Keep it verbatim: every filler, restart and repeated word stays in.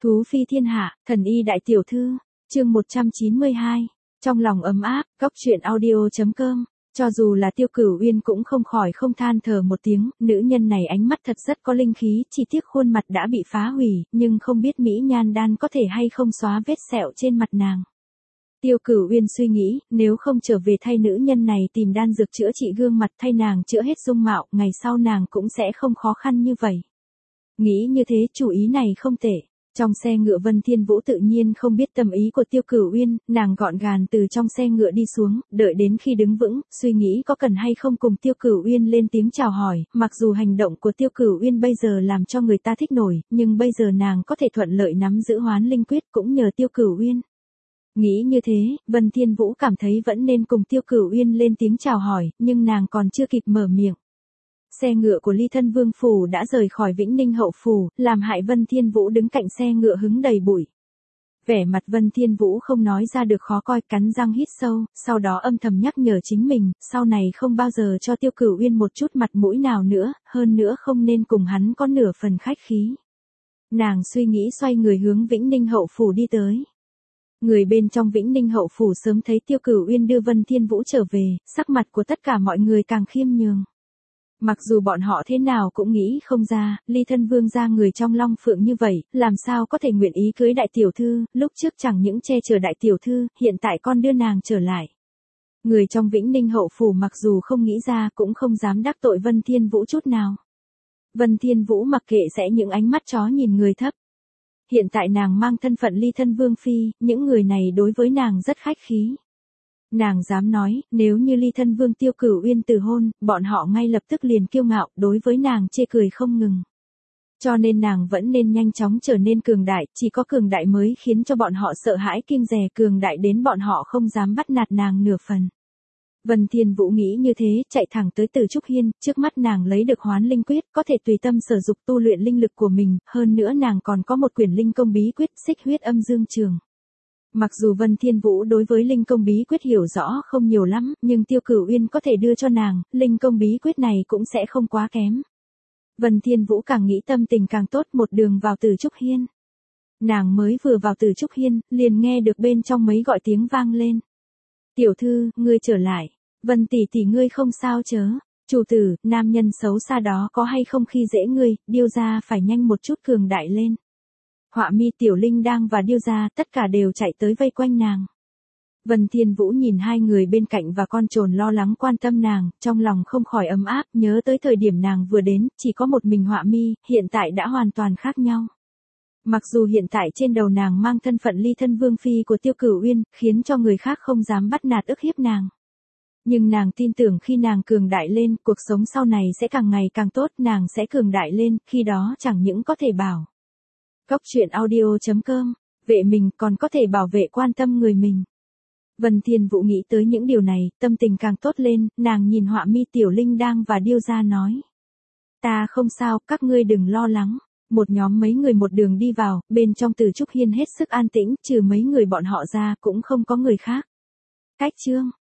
Thú phi thiên hạ, thần y đại tiểu thư, chương một trăm chín mươi hai, trong lòng ấm áp, góc truyện audio.com, cho dù là Tiêu Cửu Uyên cũng không khỏi không than thở một tiếng, nữ nhân này ánh mắt thật rất có linh khí, chỉ tiếc khuôn mặt đã bị phá hủy, nhưng không biết mỹ nhan đan có thể hay không xóa vết sẹo trên mặt nàng. Tiêu Cửu Uyên suy nghĩ, nếu không trở về thay nữ nhân này tìm đan dược chữa trị gương mặt thay nàng chữa hết dung mạo, ngày sau nàng cũng sẽ không khó khăn như vậy. Nghĩ như thế chủ ý này không tệ. Trong xe ngựa Vân Thiên Vũ tự nhiên không biết tâm ý của Tiêu Cửu Uyên, nàng gọn gàng từ trong xe ngựa đi xuống, đợi đến khi đứng vững, suy nghĩ có cần hay không cùng Tiêu Cửu Uyên lên tiếng chào hỏi, mặc dù hành động của Tiêu Cửu Uyên bây giờ làm cho người ta thích nổi, nhưng bây giờ nàng có thể thuận lợi nắm giữ Hoán Linh Quyết cũng nhờ Tiêu Cửu Uyên. Nghĩ như thế, Vân Thiên Vũ cảm thấy vẫn nên cùng Tiêu Cửu Uyên lên tiếng chào hỏi, nhưng nàng còn chưa kịp mở miệng. Xe ngựa của Ly Thân Vương phủ đã rời khỏi Vĩnh Ninh hậu phủ, làm hại Vân Thiên Vũ đứng cạnh xe ngựa hứng đầy bụi. Vẻ mặt Vân Thiên Vũ không nói ra được khó coi, cắn răng hít sâu, sau đó âm thầm nhắc nhở chính mình, sau này không bao giờ cho Tiêu Cửu Uyên một chút mặt mũi nào nữa, hơn nữa không nên cùng hắn có nửa phần khách khí. Nàng suy nghĩ xoay người hướng Vĩnh Ninh hậu phủ đi tới. Người bên trong Vĩnh Ninh hậu phủ sớm thấy Tiêu Cửu Uyên đưa Vân Thiên Vũ trở về, sắc mặt của tất cả mọi người càng khiêm nhường. Mặc dù bọn họ thế nào cũng nghĩ không ra, Ly Thân Vương gia người trong Long Phượng như vậy, làm sao có thể nguyện ý cưới đại tiểu thư, lúc trước chẳng những che chở đại tiểu thư, hiện tại con đưa nàng trở lại. Người trong Vĩnh Ninh hậu phủ mặc dù không nghĩ ra cũng không dám đắc tội Vân Thiên Vũ chút nào. Vân Thiên Vũ mặc kệ sẽ những ánh mắt chó nhìn người thấp. Hiện tại nàng mang thân phận Ly Thân Vương phi, những người này đối với nàng rất khách khí. Nàng dám nói, nếu như Ly Thân Vương Tiêu Cửu Uyên từ hôn, bọn họ ngay lập tức liền kiêu ngạo, đối với nàng chê cười không ngừng. Cho nên nàng vẫn nên nhanh chóng trở nên cường đại, chỉ có cường đại mới khiến cho bọn họ sợ hãi kiêng dè, cường đại đến bọn họ không dám bắt nạt nàng nửa phần. Vân Thiên Vũ nghĩ như thế, chạy thẳng tới Từ Trúc Hiên, trước mắt nàng lấy được Hoán Linh Quyết, có thể tùy tâm sở dục tu luyện linh lực của mình, hơn nữa nàng còn có một quyển linh công bí quyết, Xích Huyết Âm Dương Trường. Mặc dù Vân Thiên Vũ đối với linh công bí quyết hiểu rõ không nhiều lắm, nhưng Tiêu Cửu Uyên có thể đưa cho nàng, linh công bí quyết này cũng sẽ không quá kém. Vân Thiên Vũ càng nghĩ tâm tình càng tốt, một đường vào Từ Trúc Hiên. Nàng mới vừa vào Từ Trúc Hiên, liền nghe được bên trong mấy gọi tiếng vang lên. Tiểu thư, ngươi trở lại. Vân tỷ tỷ ngươi không sao chớ. Chủ tử, nam nhân xấu xa đó có hay không khi dễ ngươi, Điêu gia phải nhanh một chút cường đại lên. Họa mi Tiểu Linh đang và Điêu gia tất cả đều chạy tới vây quanh nàng. Vân Thiên Vũ nhìn hai người bên cạnh và con trồn lo lắng quan tâm nàng, trong lòng không khỏi ấm áp, nhớ tới thời điểm nàng vừa đến, chỉ có một mình Họa mi, hiện tại đã hoàn toàn khác nhau. Mặc dù hiện tại trên đầu nàng mang thân phận Ly Thân Vương phi của Tiêu Cửu Uyên, khiến cho người khác không dám bắt nạt ức hiếp nàng. Nhưng nàng tin tưởng khi nàng cường đại lên, cuộc sống sau này sẽ càng ngày càng tốt, nàng sẽ cường đại lên, khi đó chẳng những có thể bảo Góc truyện audio.com, vệ mình còn có thể bảo vệ quan tâm người mình. Vân Thiên Vũ nghĩ tới những điều này, tâm tình càng tốt lên, nàng nhìn Họa mi Tiểu Linh đang và Điêu gia nói. Ta không sao, các ngươi đừng lo lắng. Một nhóm mấy người một đường đi vào, bên trong Từ Trúc Hiên hết sức an tĩnh, trừ mấy người bọn họ ra, cũng không có người khác. Cách chương,